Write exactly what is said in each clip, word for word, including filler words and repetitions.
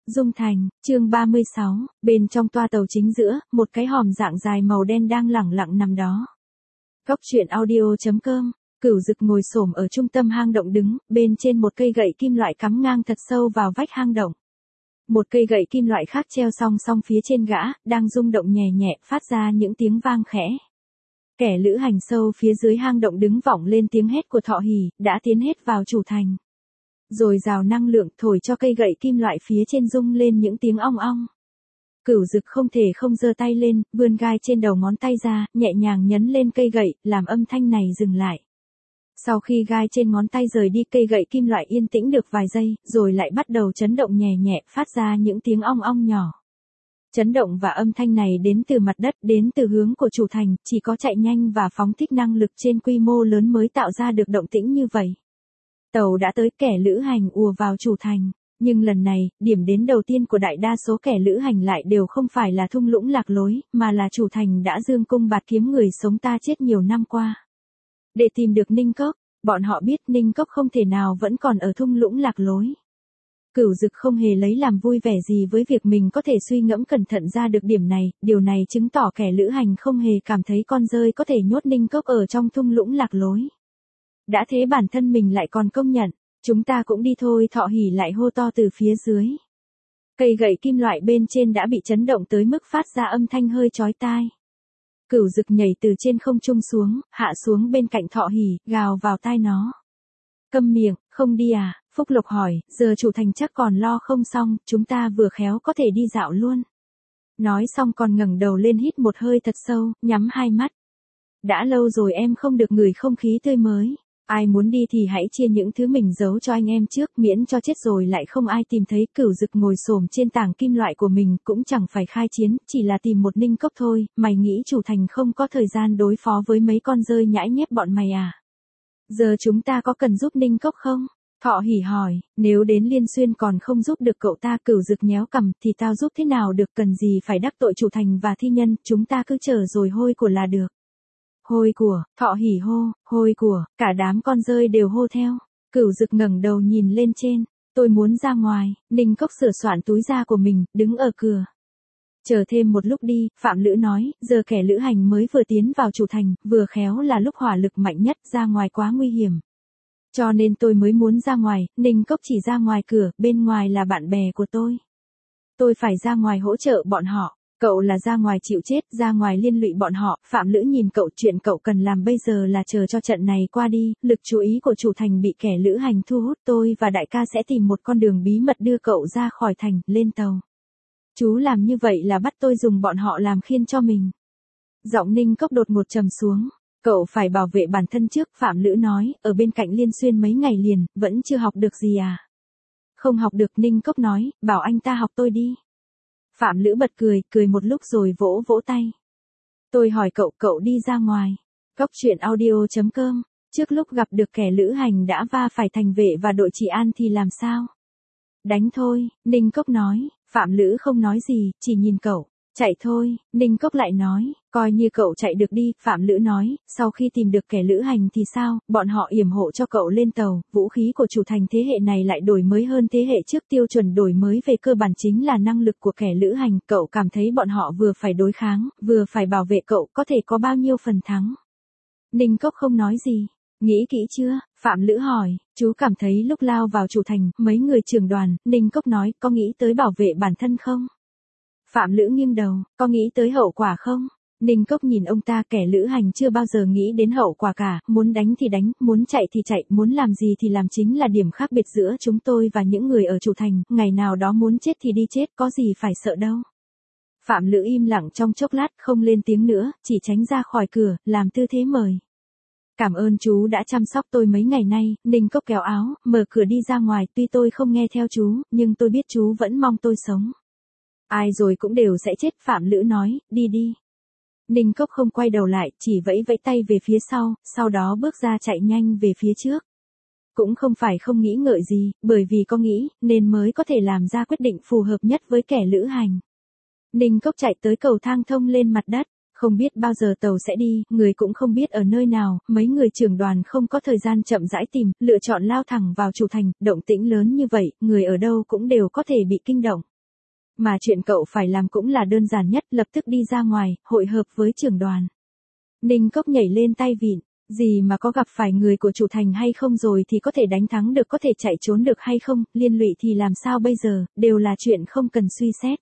Dung Thành, chương ba mươi sáu, bên trong toa tàu chính giữa, một cái hòm dạng dài màu đen đang lẳng lặng nằm đó. Cóc truyện audio chấm com, Cửu Dực ngồi xổm ở trung tâm hang động đứng, bên trên một cây gậy kim loại cắm ngang thật sâu vào vách hang động. Một cây gậy kim loại khác treo song song phía trên gã, đang rung động nhẹ nhẹ, phát ra những tiếng vang khẽ. Kẻ lữ hành sâu phía dưới hang động đứng vọng lên tiếng hét của Thọ Hỉ, đã tiến hết vào chủ thành. Rồi rào năng lượng thổi cho cây gậy kim loại phía trên rung lên những tiếng ong ong. Cửu Dực không thể không giơ tay lên, vươn gai trên đầu ngón tay ra, nhẹ nhàng nhấn lên cây gậy, làm âm thanh này dừng lại. Sau khi gai trên ngón tay rời đi, cây gậy kim loại yên tĩnh được vài giây, rồi lại bắt đầu chấn động nhẹ nhẹ, phát ra những tiếng ong ong nhỏ. Chấn động và âm thanh này đến từ mặt đất, đến từ hướng của chủ thành, chỉ có chạy nhanh và phóng thích năng lực trên quy mô lớn mới tạo ra được động tĩnh như vậy. Tàu đã tới, kẻ lữ hành ùa vào chủ thành, nhưng lần này, điểm đến đầu tiên của đại đa số kẻ lữ hành lại đều không phải là thung lũng lạc lối, mà là chủ thành đã dương cung bạt kiếm người sống ta chết nhiều năm qua. Để tìm được Ninh Cốc, bọn họ biết Ninh Cốc không thể nào vẫn còn ở thung lũng lạc lối. Cửu Dực không hề lấy làm vui vẻ gì với việc mình có thể suy ngẫm cẩn thận ra được điểm này, điều này chứng tỏ kẻ lữ hành không hề cảm thấy con rơi có thể nhốt Ninh Cốc ở trong thung lũng lạc lối. Đã thế bản thân mình lại còn công nhận, chúng ta cũng đi thôi. Thọ Hỉ lại hô to từ phía dưới. Cây gậy kim loại bên trên đã bị chấn động tới mức phát ra âm thanh hơi chói tai. Cửu Dực nhảy từ trên không trung xuống, hạ xuống bên cạnh Thọ Hỉ, gào vào tai nó. Câm miệng, không đi à? Phúc Lộc hỏi, giờ chủ thành chắc còn lo không xong, chúng ta vừa khéo có thể đi dạo luôn. Nói xong còn ngẩng đầu lên hít một hơi thật sâu, nhắm hai mắt. Đã lâu rồi em không được ngửi không khí tươi mới. Ai muốn đi thì hãy chia những thứ mình giấu cho anh em trước, miễn cho chết rồi lại không ai tìm thấy. Cửu Dực ngồi xổm trên tảng kim loại của mình, cũng chẳng phải khai chiến, chỉ là tìm một Ninh Cốc thôi. Mày nghĩ chủ thành không có thời gian đối phó với mấy con rơi nhãi nhép bọn mày à? Giờ chúng ta có cần giúp Ninh Cốc không? Thọ Hỉ hỏi, nếu đến Liên Xuyên còn không giúp được cậu ta. Cửu Dực nhéo cằm, thì tao giúp thế nào được, cần gì phải đắc tội chủ thành và thi nhân, chúng ta cứ chờ rồi hôi của là được. Hôi của, Thọ Hỉ hô, hôi của, cả đám con rơi đều hô theo. Cửu Dực ngẩng đầu nhìn lên trên, tôi muốn ra ngoài. Ninh Cốc sửa soạn túi da của mình, đứng ở cửa. Chờ thêm một lúc đi, Phạm Lữ nói, giờ kẻ lữ hành mới vừa tiến vào chủ thành, vừa khéo là lúc hỏa lực mạnh nhất, ra ngoài quá nguy hiểm. Cho nên tôi mới muốn ra ngoài. Ninh Cốc chỉ ra ngoài cửa, bên ngoài là bạn bè của tôi. Tôi phải ra ngoài hỗ trợ bọn họ. Cậu là ra ngoài chịu chết, ra ngoài liên lụy bọn họ. Phạm Lữ nhìn cậu, chuyện cậu cần làm bây giờ là chờ cho trận này qua đi, lực chú ý của chủ thành bị kẻ lữ hành thu hút, tôi và đại ca sẽ tìm một con đường bí mật đưa cậu ra khỏi thành, lên tàu. Chú làm như vậy là bắt tôi dùng bọn họ làm khiên cho mình. Giọng Ninh Cốc đột ngột trầm xuống. Cậu phải bảo vệ bản thân trước. Phạm Lữ nói, ở bên cạnh Liên Xuyên mấy ngày liền, vẫn chưa học được gì à? Không học được. Ninh Cốc nói, bảo anh ta học tôi đi. Phạm Lữ bật cười, cười một lúc rồi vỗ vỗ tay. Tôi hỏi cậu, cậu đi ra ngoài. Cóc truyện audio chấm com, trước lúc gặp được kẻ lữ hành đã va phải thành vệ và đội trị an thì làm sao? Đánh thôi, Ninh Cốc nói. Phạm Lữ không nói gì, chỉ nhìn cậu. Chạy thôi, Ninh Cốc lại nói, coi như cậu chạy được đi. Phạm Lữ nói, sau khi tìm được kẻ lữ hành thì sao, bọn họ yểm hộ cho cậu lên tàu. Vũ khí của chủ thành thế hệ này lại đổi mới hơn thế hệ trước. Tiêu chuẩn đổi mới về cơ bản chính là năng lực của kẻ lữ hành. Cậu cảm thấy bọn họ vừa phải đối kháng, vừa phải bảo vệ cậu, có thể có bao nhiêu phần thắng? Ninh Cốc không nói gì. Nghĩ kỹ chưa? Phạm Lữ hỏi, chú cảm thấy lúc lao vào chủ thành, mấy người trưởng đoàn. Ninh Cốc nói, có nghĩ tới bảo vệ bản thân không? Phạm Lữ nghiêng đầu, có nghĩ tới hậu quả không? Ninh Cốc nhìn ông ta, kẻ lữ hành chưa bao giờ nghĩ đến hậu quả cả, muốn đánh thì đánh, muốn chạy thì chạy, muốn làm gì thì làm, chính là điểm khác biệt giữa chúng tôi và những người ở chủ thành, ngày nào đó muốn chết thì đi chết, có gì phải sợ đâu. Phạm Lữ im lặng trong chốc lát, không lên tiếng nữa, chỉ tránh ra khỏi cửa, làm tư thế mời. Cảm ơn chú đã chăm sóc tôi mấy ngày nay. Ninh Cốc kéo áo, mở cửa đi ra ngoài, tuy tôi không nghe theo chú, nhưng tôi biết chú vẫn mong tôi sống. Ai rồi cũng đều sẽ chết. Phạm Lữ nói, đi đi. Ninh Cốc không quay đầu lại, chỉ vẫy vẫy tay về phía sau, sau đó bước ra chạy nhanh về phía trước. Cũng không phải không nghĩ ngợi gì, bởi vì có nghĩ, nên mới có thể làm ra quyết định phù hợp nhất với kẻ lữ hành. Ninh Cốc chạy tới cầu thang thông lên mặt đất, không biết bao giờ tàu sẽ đi, người cũng không biết ở nơi nào, mấy người trưởng đoàn không có thời gian chậm rãi tìm, lựa chọn lao thẳng vào chủ thành. Động tĩnh lớn như vậy, người ở đâu cũng đều có thể bị kinh động. Mà chuyện cậu phải làm cũng là đơn giản nhất, lập tức đi ra ngoài, hội hợp với trưởng đoàn. Ninh Cốc nhảy lên tay vịn, gì mà có gặp phải người của chủ thành hay không rồi thì có thể đánh thắng được, có thể chạy trốn được hay không, liên lụy thì làm sao bây giờ, đều là chuyện không cần suy xét.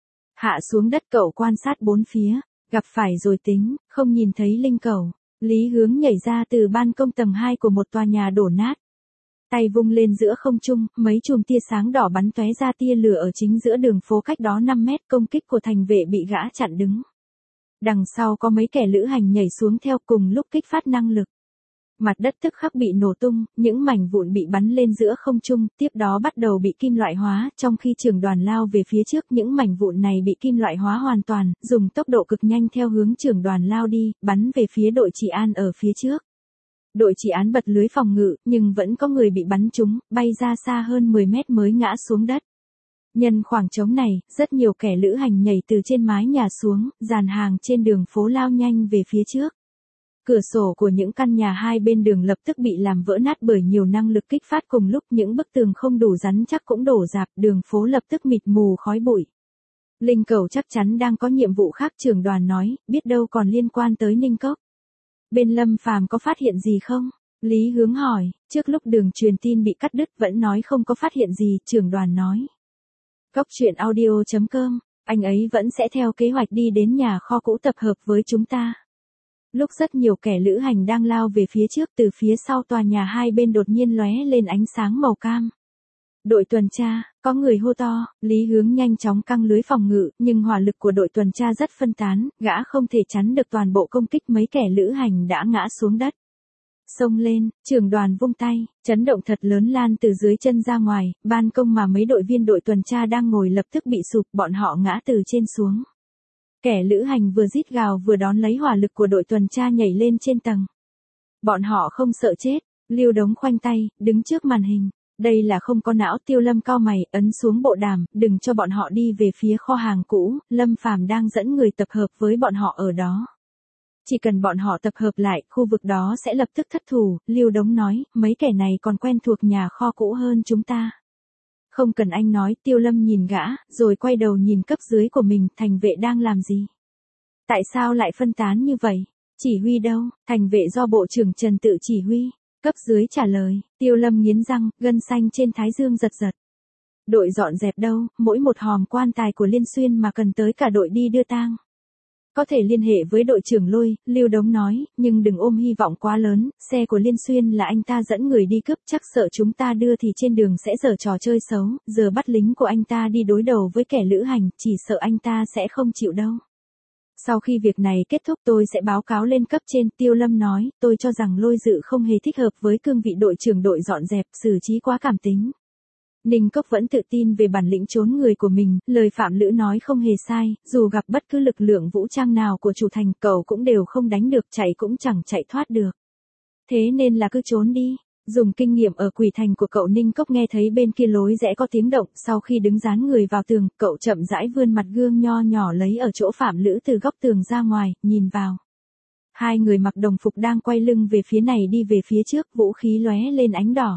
Hạ xuống đất cậu quan sát bốn phía, gặp phải rồi tính, không nhìn thấy Linh Cẩu. Lý Hướng nhảy ra từ ban công tầng hai của một tòa nhà đổ nát. Tay vung lên giữa không trung, mấy chùm tia sáng đỏ bắn tóe ra tia lửa ở chính giữa đường phố cách đó năm mét, công kích của thành vệ bị gã chặn đứng. Đằng sau có mấy kẻ lữ hành nhảy xuống theo cùng lúc kích phát năng lực. Mặt đất tức khắc bị nổ tung, những mảnh vụn bị bắn lên giữa không trung, tiếp đó bắt đầu bị kim loại hóa, trong khi trưởng đoàn lao về phía trước, những mảnh vụn này bị kim loại hóa hoàn toàn, dùng tốc độ cực nhanh theo hướng trưởng đoàn lao đi, bắn về phía đội trị an ở phía trước. Đội trị án bật lưới phòng ngự, nhưng vẫn có người bị bắn trúng, bay ra xa hơn mười mét mới ngã xuống đất. Nhân khoảng trống này, rất nhiều kẻ lữ hành nhảy từ trên mái nhà xuống, dàn hàng trên đường phố lao nhanh về phía trước. Cửa sổ của những căn nhà hai bên đường lập tức bị làm vỡ nát bởi nhiều năng lực kích phát cùng lúc, những bức tường không đủ rắn chắc cũng đổ rạp, đường phố lập tức mịt mù khói bụi. Linh Cẩu chắc chắn đang có nhiệm vụ khác, trưởng đoàn nói, biết đâu còn liên quan tới Ninh Cốc. Bên Lâm Phàm có phát hiện gì không? Lý Hướng hỏi, trước lúc đường truyền tin bị cắt đứt vẫn nói không có phát hiện gì, trưởng đoàn nói. Cốc truyện audio chấm com, anh ấy vẫn sẽ theo kế hoạch đi đến nhà kho cũ tập hợp với chúng ta. Lúc rất nhiều kẻ lữ hành đang lao về phía trước, từ phía sau tòa nhà hai bên đột nhiên lóe lên ánh sáng màu cam. Đội tuần tra, có người hô to, Lý Hướng nhanh chóng căng lưới phòng ngự, nhưng hỏa lực của đội tuần tra rất phân tán, gã không thể chắn được toàn bộ công kích, mấy kẻ lữ hành đã ngã xuống đất. Xông lên, trưởng đoàn vung tay, chấn động thật lớn lan từ dưới chân ra ngoài, ban công mà mấy đội viên đội tuần tra đang ngồi lập tức bị sụp, bọn họ ngã từ trên xuống. Kẻ lữ hành vừa rít gào vừa đón lấy hỏa lực của đội tuần tra nhảy lên trên tầng. Bọn họ không sợ chết, Lưu Đống khoanh tay, đứng trước màn hình. Đây là không có não, Tiêu Lâm cau mày, ấn xuống bộ đàm, đừng cho bọn họ đi về phía kho hàng cũ, Lâm Phàm đang dẫn người tập hợp với bọn họ ở đó. Chỉ cần bọn họ tập hợp lại, khu vực đó sẽ lập tức thất thủ, Lưu Đống nói, mấy kẻ này còn quen thuộc nhà kho cũ hơn chúng ta. Không cần anh nói, Tiêu Lâm nhìn gã, rồi quay đầu nhìn cấp dưới của mình, thành vệ đang làm gì? Tại sao lại phân tán như vậy? Chỉ huy đâu? Thành vệ do Bộ trưởng Trần tự chỉ huy. Cấp dưới trả lời, Tiêu Lâm nghiến răng, gân xanh trên thái dương giật giật. Đội dọn dẹp đâu, mỗi một hòm quan tài của Liên Xuyên mà cần tới cả đội đi đưa tang. Có thể liên hệ với đội trưởng Lôi, Lưu Đống nói, nhưng đừng ôm hy vọng quá lớn, xe của Liên Xuyên là anh ta dẫn người đi cướp, chắc sợ chúng ta đưa thì trên đường sẽ giở trò chơi xấu, giờ bắt lính của anh ta đi đối đầu với kẻ lữ hành, chỉ sợ anh ta sẽ không chịu đâu. Sau khi việc này kết thúc tôi sẽ báo cáo lên cấp trên, Tiêu Lâm nói, tôi cho rằng Lôi Dự không hề thích hợp với cương vị đội trưởng đội dọn dẹp, xử trí quá cảm tính. Ninh Cốc vẫn tự tin về bản lĩnh trốn người của mình, lời Phạm Lữ nói không hề sai, dù gặp bất cứ lực lượng vũ trang nào của chủ thành, cậu cũng đều không đánh được, chạy cũng chẳng chạy thoát được. Thế nên là cứ trốn đi. Dùng kinh nghiệm ở Quỷ Thành của cậu, Ninh Cốc nghe thấy bên kia lối rẽ có tiếng động, sau khi đứng dán người vào tường, cậu chậm rãi vươn mặt gương nho nhỏ lấy ở chỗ Phạm Lữ từ góc tường ra ngoài, nhìn vào. Hai người mặc đồng phục đang quay lưng về phía này đi về phía trước, vũ khí lóe lên ánh đỏ.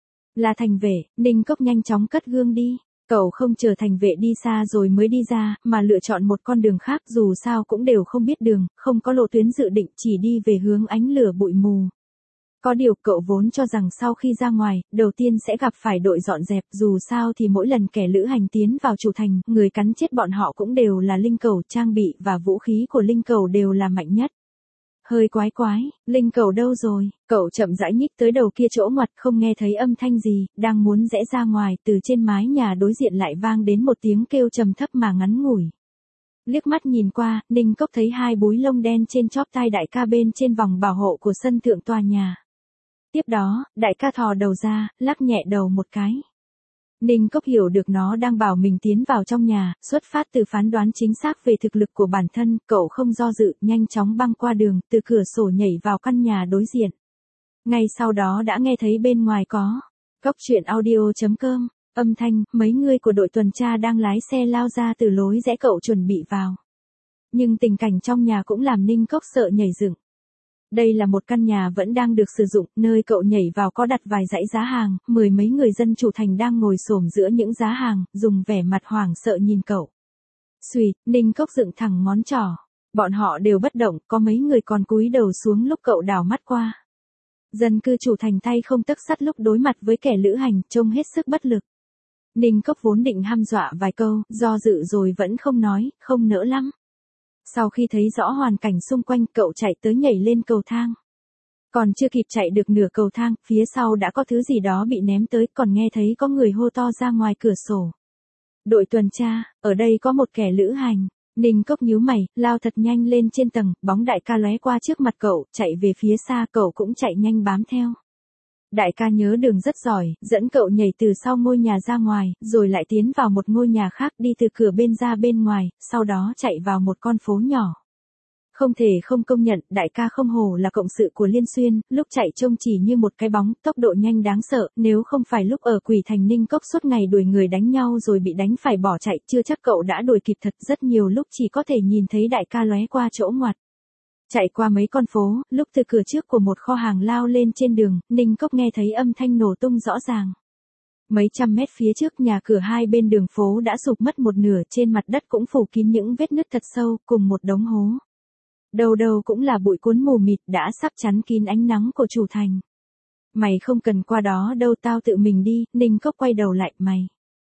Là thành vệ, Ninh Cốc nhanh chóng cất gương đi. Cậu không chờ thành vệ đi xa rồi mới đi ra, mà lựa chọn một con đường khác, dù sao cũng đều không biết đường, không có lộ tuyến dự định, chỉ đi về hướng ánh lửa bụi mù. Có điều cậu vốn cho rằng sau khi ra ngoài, đầu tiên sẽ gặp phải đội dọn dẹp, dù sao thì mỗi lần kẻ lữ hành tiến vào chủ thành, người cắn chết bọn họ cũng đều là linh cẩu, trang bị và vũ khí của linh cẩu đều là mạnh nhất. Hơi quái quái, linh cẩu đâu rồi? Cậu chậm rãi nhích tới đầu kia chỗ ngoặt, không nghe thấy âm thanh gì, đang muốn rẽ ra ngoài, từ trên mái nhà đối diện lại vang đến một tiếng kêu trầm thấp mà ngắn ngủi. Liếc mắt nhìn qua, Ninh Cốc thấy hai búi lông đen trên chóp tai đại ca bên trên vòng bảo hộ của sân thượng tòa nhà. Tiếp đó, đại ca thò đầu ra, lắc nhẹ đầu một cái. Ninh Cốc hiểu được nó đang bảo mình tiến vào trong nhà, xuất phát từ phán đoán chính xác về thực lực của bản thân, cậu không do dự, nhanh chóng băng qua đường, từ cửa sổ nhảy vào căn nhà đối diện. Ngay sau đó đã nghe thấy bên ngoài có cốc truyện audio chấm com, âm thanh, mấy người của đội tuần tra đang lái xe lao ra từ lối rẽ, cậu chuẩn bị vào. Nhưng tình cảnh trong nhà cũng làm Ninh Cốc sợ nhảy dựng. Đây là một căn nhà vẫn đang được sử dụng, nơi cậu nhảy vào có đặt vài dãy giá hàng, mười mấy người dân chủ thành đang ngồi xổm giữa những giá hàng, dùng vẻ mặt hoảng sợ nhìn cậu. Xuỵt, Ninh Cốc dựng thẳng ngón trỏ. Bọn họ đều bất động, có mấy người còn cúi đầu xuống lúc cậu đảo mắt qua. Dân cư chủ thành tay không tấc sắt lúc đối mặt với kẻ lữ hành, trông hết sức bất lực. Ninh Cốc vốn định hăm dọa vài câu, do dự rồi vẫn không nói, không nỡ lắm. Sau khi thấy rõ hoàn cảnh xung quanh, cậu chạy tới nhảy lên cầu thang. Còn chưa kịp chạy được nửa cầu thang, phía sau đã có thứ gì đó bị ném tới, còn nghe thấy có người hô to ra ngoài cửa sổ. Đội tuần tra, ở đây có một kẻ lữ hành. Ninh Cốc nhíu mày, lao thật nhanh lên trên tầng, bóng đại ca lóe qua trước mặt cậu, chạy về phía xa, cậu cũng chạy nhanh bám theo. Đại ca nhớ đường rất giỏi, dẫn cậu nhảy từ sau ngôi nhà ra ngoài, rồi lại tiến vào một ngôi nhà khác, đi từ cửa bên ra bên ngoài, sau đó chạy vào một con phố nhỏ. Không thể không công nhận, đại ca không hổ là cộng sự của Liên Xuyên, lúc chạy trông chỉ như một cái bóng, tốc độ nhanh đáng sợ, nếu không phải lúc ở Quỷ Thành Ninh Cốc suốt ngày đuổi người đánh nhau rồi bị đánh phải bỏ chạy, chưa chắc cậu đã đuổi kịp thật, rất nhiều lúc chỉ có thể nhìn thấy đại ca lóe qua chỗ ngoặt. Chạy qua mấy con phố, lúc từ cửa trước của một kho hàng lao lên trên đường, Ninh Cốc nghe thấy âm thanh nổ tung rõ ràng. Mấy trăm mét phía trước nhà cửa hai bên đường phố đã sụp mất một nửa, trên mặt đất cũng phủ kín những vết nứt thật sâu, cùng một đống hố. Đầu đầu cũng là bụi cuốn mù mịt đã sắp chắn kín ánh nắng của chủ thành. Mày không cần qua đó đâu, tao tự mình đi. Ninh Cốc quay đầu lại, mày.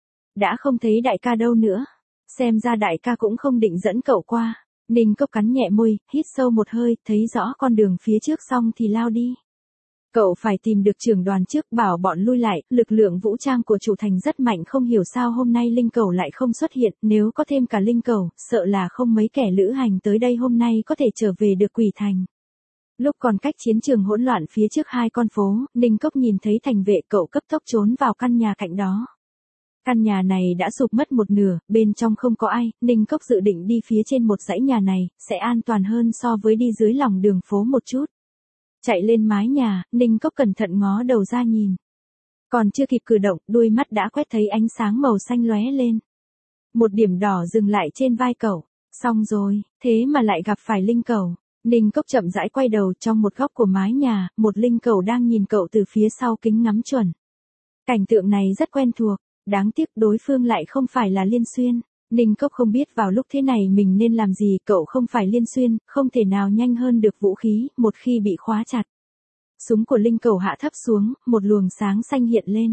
Đã không thấy đại ca đâu nữa. Xem ra đại ca cũng không định dẫn cậu qua. Ninh Cốc cắn nhẹ môi, hít sâu một hơi, thấy rõ con đường phía trước xong thì lao đi. Cậu phải tìm được trưởng đoàn trước, bảo bọn lui lại, lực lượng vũ trang của chủ thành rất mạnh, không hiểu sao hôm nay Linh Cẩu lại không xuất hiện, nếu có thêm cả Linh Cẩu, sợ là không mấy kẻ lữ hành tới đây hôm nay có thể trở về được Quỷ Thành. Lúc còn cách chiến trường hỗn loạn phía trước hai con phố, Ninh Cốc nhìn thấy thành vệ, cậu cấp tốc trốn vào căn nhà cạnh đó. Căn nhà này đã sụp mất một nửa, bên trong không có ai, Ninh Cốc dự định đi phía trên một dãy nhà này, sẽ an toàn hơn so với đi dưới lòng đường phố một chút. Chạy lên mái nhà, Ninh Cốc cẩn thận ngó đầu ra nhìn. Còn chưa kịp cử động, đuôi mắt đã quét thấy ánh sáng màu xanh lóe lên. Một điểm đỏ dừng lại trên vai cậu. Xong rồi, thế mà lại gặp phải Linh Cẩu. Ninh Cốc chậm rãi quay đầu, trong một góc của mái nhà, một Linh Cẩu đang nhìn cậu từ phía sau kính ngắm chuẩn. Cảnh tượng này rất quen thuộc, đáng tiếc đối phương lại không phải là Liên Xuyên. Ninh Cốc không biết vào lúc thế này mình nên làm gì, cậu không phải Liên Xuyên, không thể nào nhanh hơn được vũ khí, một khi bị khóa chặt. Súng của Linh Cẩu hạ thấp xuống, một luồng sáng xanh hiện lên.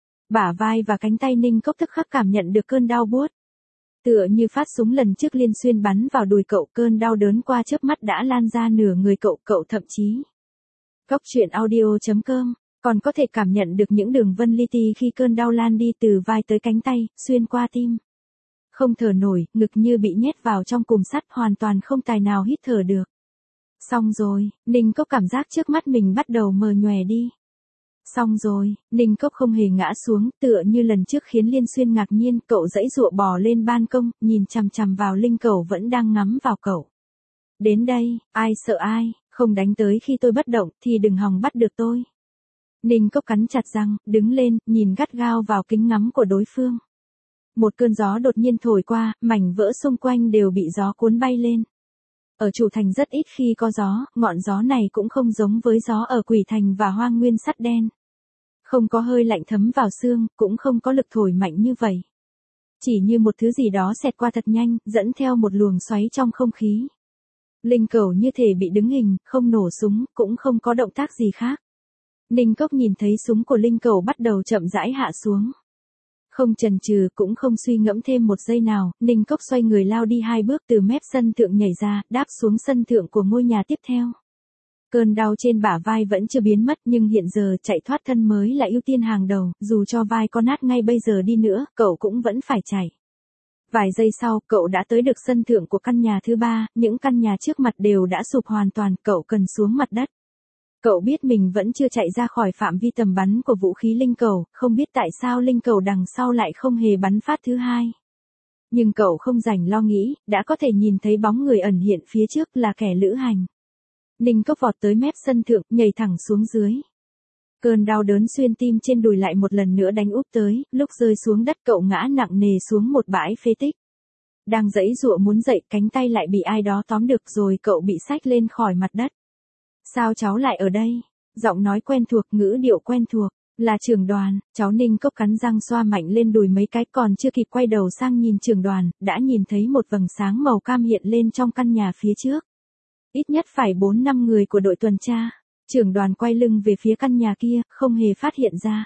Bả vai và cánh tay Ninh Cốc tức khắc cảm nhận được cơn đau buốt. Tựa như phát súng lần trước Liên Xuyên bắn vào đùi cậu, cơn đau đớn qua chớp mắt đã lan ra nửa người cậu, cậu thậm chí. Góc truyện audio chấm com, còn có thể cảm nhận được những đường vân li ti khi cơn đau lan đi từ vai tới cánh tay, xuyên qua tim. Không thở nổi, ngực như bị nhét vào trong cùm sắt, hoàn toàn không tài nào hít thở được. Xong rồi, Ninh Cốc cảm giác trước mắt mình bắt đầu mờ nhòe đi. Xong rồi, Ninh Cốc không hề ngã xuống, tựa như lần trước khiến Liên Xuyên ngạc nhiên, cậu giãy giụa bò lên ban công, nhìn chằm chằm vào Linh Cẩu vẫn đang ngắm vào cậu. Đến đây, ai sợ ai, không đánh tới khi tôi bất động thì đừng hòng bắt được tôi. Ninh Cốc cắn chặt răng, đứng lên, nhìn gắt gao vào kính ngắm của đối phương. Một cơn gió đột nhiên thổi qua, mảnh vỡ xung quanh đều bị gió cuốn bay lên. Ở chủ thành rất ít khi có gió, ngọn gió này cũng không giống với gió ở Quỷ Thành và Hoang Nguyên Sắt Đen. Không có hơi lạnh thấm vào xương, cũng không có lực thổi mạnh như vậy. Chỉ như một thứ gì đó xẹt qua thật nhanh, dẫn theo một luồng xoáy trong không khí. Linh Cẩu như thể bị đứng hình, không nổ súng, cũng không có động tác gì khác. Ninh Cốc nhìn thấy súng của Linh Cẩu bắt đầu chậm rãi hạ xuống. Không chần chừ, cũng không suy ngẫm thêm một giây nào, Ninh Cốc xoay người lao đi hai bước từ mép sân thượng nhảy ra, đáp xuống sân thượng của ngôi nhà tiếp theo. Cơn đau trên bả vai vẫn chưa biến mất, nhưng hiện giờ chạy thoát thân mới là ưu tiên hàng đầu, dù cho vai có nát ngay bây giờ đi nữa, cậu cũng vẫn phải chạy. Vài giây sau, cậu đã tới được sân thượng của căn nhà thứ ba, những căn nhà trước mặt đều đã sụp hoàn toàn, cậu cần xuống mặt đất. Cậu biết mình vẫn chưa chạy ra khỏi phạm vi tầm bắn của vũ khí Linh Cẩu, không biết tại sao Linh Cẩu đằng sau lại không hề bắn phát thứ hai. Nhưng cậu không rảnh lo nghĩ, đã có thể nhìn thấy bóng người ẩn hiện phía trước là kẻ lữ hành. Ninh Cốc vọt tới mép sân thượng, nhảy thẳng xuống dưới. Cơn đau đớn xuyên tim trên đùi lại một lần nữa đánh úp tới, lúc rơi xuống đất cậu ngã nặng nề xuống một bãi phế tích. Đang giãy giụa muốn dậy, cánh tay lại bị ai đó tóm được rồi cậu bị xách lên khỏi mặt đất. Sao cháu lại ở đây? Giọng nói quen thuộc, ngữ điệu quen thuộc. Là trưởng đoàn. Cháu Ninh Cốc cắn răng xoa mạnh lên đùi mấy cái, còn chưa kịp quay đầu sang nhìn trưởng đoàn, đã nhìn thấy một vầng sáng màu cam hiện lên trong căn nhà phía trước. Ít nhất phải bốn năm người của đội tuần tra. Trưởng đoàn quay lưng về phía căn nhà kia, không hề phát hiện ra.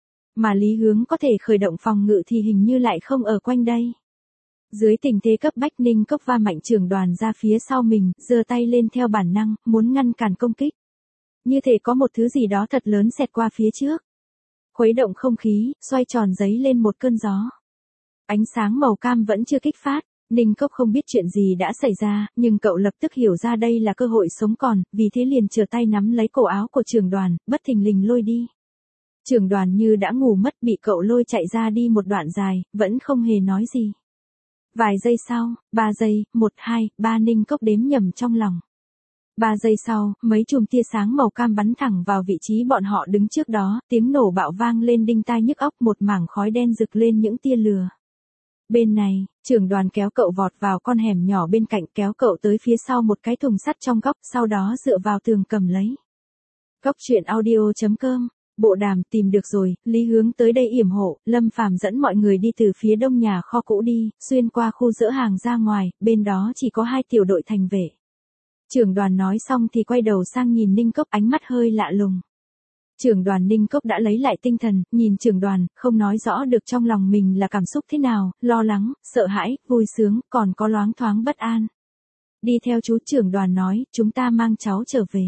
Mà Lý Hướng có thể khởi động phòng ngự thì hình như lại không ở quanh đây. Dưới tình thế cấp bách, Ninh Cốc va mạnh trưởng đoàn ra phía sau mình, giơ tay lên theo bản năng, muốn ngăn cản công kích. Như thể có một thứ gì đó thật lớn xẹt qua phía trước. Khuấy động không khí, xoay tròn giấy lên một cơn gió. Ánh sáng màu cam vẫn chưa kích phát. Ninh Cốc không biết chuyện gì đã xảy ra, nhưng cậu lập tức hiểu ra đây là cơ hội sống còn, vì thế liền trở tay nắm lấy cổ áo của trưởng đoàn, bất thình lình lôi đi. Trưởng đoàn như đã ngủ mất, bị cậu lôi chạy ra đi một đoạn dài, vẫn không hề nói gì. Vài giây sau, ba giây, một, hai, ba, Ninh Cốc đếm nhầm trong lòng. Ba giây sau, mấy chùm tia sáng màu cam bắn thẳng vào vị trí bọn họ đứng trước đó, tiếng nổ bạo vang lên đinh tai nhức óc, một mảng khói đen rực lên những tia lửa. Bên này, trưởng đoàn kéo cậu vọt vào con hẻm nhỏ bên cạnh, kéo cậu tới phía sau một cái thùng sắt trong góc, sau đó dựa vào tường cầm lấy. Góc truyện audio chấm com. Bộ đàm tìm được rồi, Lý Hướng tới đây yểm hộ, Lâm Phàm dẫn mọi người đi từ phía đông nhà kho cũ đi, xuyên qua khu dỡ hàng ra ngoài, bên đó chỉ có hai tiểu đội thành vệ. Trưởng đoàn nói xong thì quay đầu sang nhìn Ninh Cốc, ánh mắt hơi lạ lùng. Trưởng đoàn Ninh Cốc đã lấy lại tinh thần, nhìn trưởng đoàn, không nói rõ được trong lòng mình là cảm xúc thế nào, lo lắng, sợ hãi, vui sướng, còn có loáng thoáng bất an. Đi theo chú. Trưởng đoàn nói, chúng ta mang cháu trở về.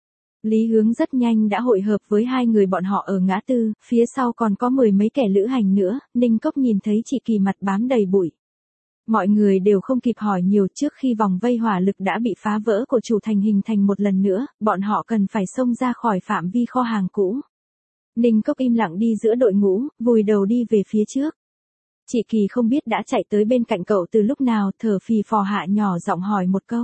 Lý Hướng rất nhanh đã hội hợp với hai người bọn họ ở ngã tư, phía sau còn có mười mấy kẻ lữ hành nữa. Ninh Cốc nhìn thấy chị Kỳ mặt bám đầy bụi. Mọi người đều không kịp hỏi nhiều, trước khi vòng vây hỏa lực đã bị phá vỡ của chủ thành hình thành một lần nữa, bọn họ cần phải xông ra khỏi phạm vi kho hàng cũ. Ninh Cốc im lặng đi giữa đội ngũ, vùi đầu đi về phía trước. Chị Kỳ không biết đã chạy tới bên cạnh cậu từ lúc nào, thở phì phò hạ nhỏ giọng hỏi một câu.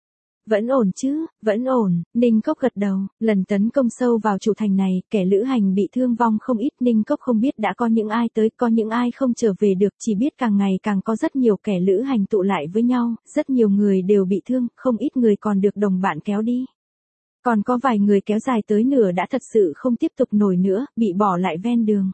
Vẫn ổn chứ, vẫn ổn. Ninh Cốc gật đầu. Lần tấn công sâu vào chủ thành này, kẻ lữ hành bị thương vong không ít. Ninh Cốc không biết đã có những ai tới, có những ai không trở về được, chỉ biết càng ngày càng có rất nhiều kẻ lữ hành tụ lại với nhau, rất nhiều người đều bị thương, không ít người còn được đồng bạn kéo đi. Còn có vài người kéo dài tới nửa đã thật sự không tiếp tục nổi nữa, bị bỏ lại ven đường.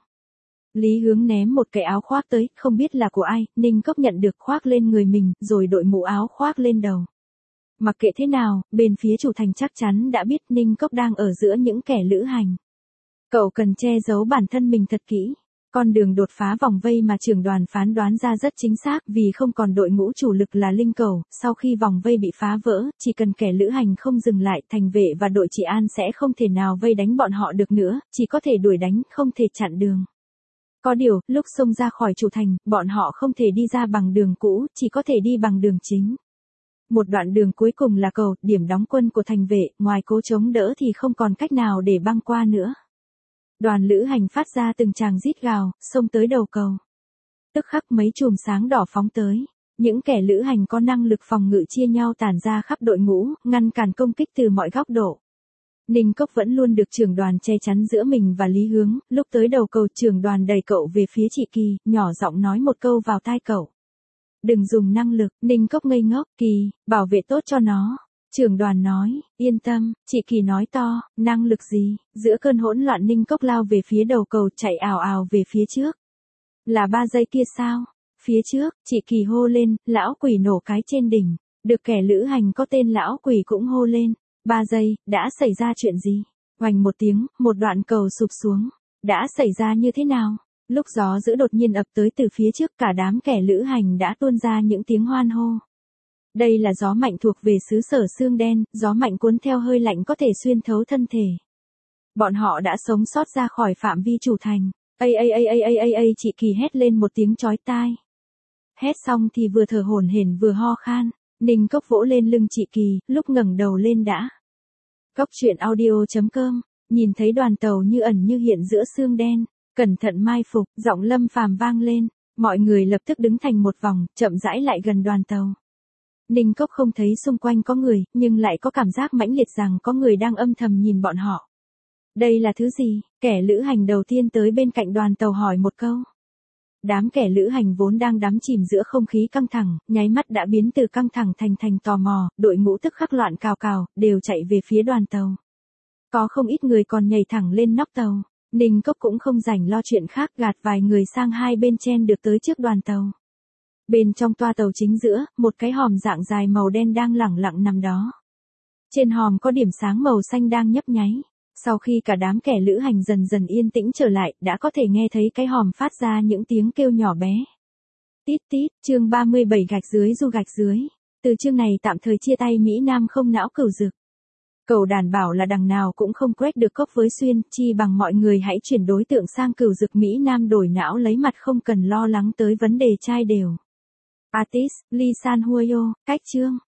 Lý Hướng ném một cái áo khoác tới, không biết là của ai, Ninh Cốc nhận được, khoác lên người mình, rồi đội mũ áo khoác lên đầu. Mặc kệ thế nào, bên phía chủ thành chắc chắn đã biết Ninh Cốc đang ở giữa những kẻ lữ hành. Cậu cần che giấu bản thân mình thật kỹ. Con đường đột phá vòng vây mà trưởng đoàn phán đoán ra rất chính xác, vì không còn đội ngũ chủ lực là Linh Cầu, sau khi vòng vây bị phá vỡ, chỉ cần kẻ lữ hành không dừng lại, thành vệ và đội trị an sẽ không thể nào vây đánh bọn họ được nữa, chỉ có thể đuổi đánh, không thể chặn đường. Có điều, lúc xông ra khỏi chủ thành, bọn họ không thể đi ra bằng đường cũ, chỉ có thể đi bằng đường chính. Một đoạn đường cuối cùng là cầu, điểm đóng quân của thành vệ, ngoài cố chống đỡ thì không còn cách nào để băng qua nữa. Đoàn lữ hành phát ra từng tràng rít gào, xông tới đầu cầu. Tức khắc mấy chùm sáng đỏ phóng tới. Những kẻ lữ hành có năng lực phòng ngự chia nhau tản ra khắp đội ngũ, ngăn cản công kích từ mọi góc độ. Ninh Cốc vẫn luôn được trưởng đoàn che chắn giữa mình và Lý Hướng, lúc tới đầu cầu trưởng đoàn đẩy cậu về phía chị Kỳ, nhỏ giọng nói một câu vào tai cậu. Đừng dùng năng lực. Ninh Cốc ngây ngốc. Kỳ, bảo vệ tốt cho nó. Trưởng đoàn nói, yên tâm. Chị Kỳ nói to, năng lực gì? Giữa cơn hỗn loạn Ninh Cốc lao về phía đầu cầu, chạy ào ào về phía trước. Là ba giây kia sao? Phía trước, chị Kỳ hô lên, lão quỷ nổ cái trên đỉnh. Được kẻ lữ hành có tên lão quỷ cũng hô lên. Ba giây, đã xảy ra chuyện gì? Oành một tiếng, một đoạn cầu sụp xuống. Đã xảy ra như thế nào? Lúc gió dữ đột nhiên ập tới từ phía trước, cả đám kẻ lữ hành đã tuôn ra những tiếng hoan hô. Đây là gió mạnh thuộc về xứ sở xương đen, gió mạnh cuốn theo hơi lạnh có thể xuyên thấu thân thể. Bọn họ đã sống sót ra khỏi phạm vi chủ thành. Ây ây ây ây ây ây ây, chị Kỳ hét lên một tiếng chói tai. Hét xong thì vừa thở hổn hển vừa ho khan. Ninh Cốc vỗ lên lưng chị Kỳ, lúc ngẩng đầu lên đã. Góc truyện audio chấm com, nhìn thấy đoàn tàu như ẩn như hiện giữa xương đen. Cẩn thận mai phục, giọng Lâm Phàm vang lên, mọi người lập tức đứng thành một vòng, chậm rãi lại gần đoàn tàu. Ninh Cốc không thấy xung quanh có người, nhưng lại có cảm giác mãnh liệt rằng có người đang âm thầm nhìn bọn họ. Đây là thứ gì? Kẻ lữ hành đầu tiên tới bên cạnh đoàn tàu hỏi một câu. Đám kẻ lữ hành vốn đang đắm chìm giữa không khí căng thẳng, nháy mắt đã biến từ căng thẳng thành thành tò mò, đội ngũ tức khắc loạn cào cào, đều chạy về phía đoàn tàu. Có không ít người còn nhảy thẳng lên nóc tàu. Ninh Cốc cũng không rảnh lo chuyện khác, gạt vài người sang hai bên chen được tới trước đoàn tàu. Bên trong toa tàu chính giữa, một cái hòm dạng dài màu đen đang lẳng lặng nằm đó. Trên hòm có điểm sáng màu xanh đang nhấp nháy. Sau khi cả đám kẻ lữ hành dần dần yên tĩnh trở lại, đã có thể nghe thấy cái hòm phát ra những tiếng kêu nhỏ bé. Tít tít, chương ba mươi bảy gạch dưới du gạch dưới. Từ chương này tạm thời chia tay Mỹ Nam không não Cửu Dực. Cậu đàn bảo là đằng nào cũng không crack được cốc với Xuyên, chi bằng mọi người hãy chuyển đối tượng sang Cửu Dực Mỹ Nam đổi não lấy mặt, không cần lo lắng tới vấn đề trai đều. Artist, Lee San Huyo, cách chương.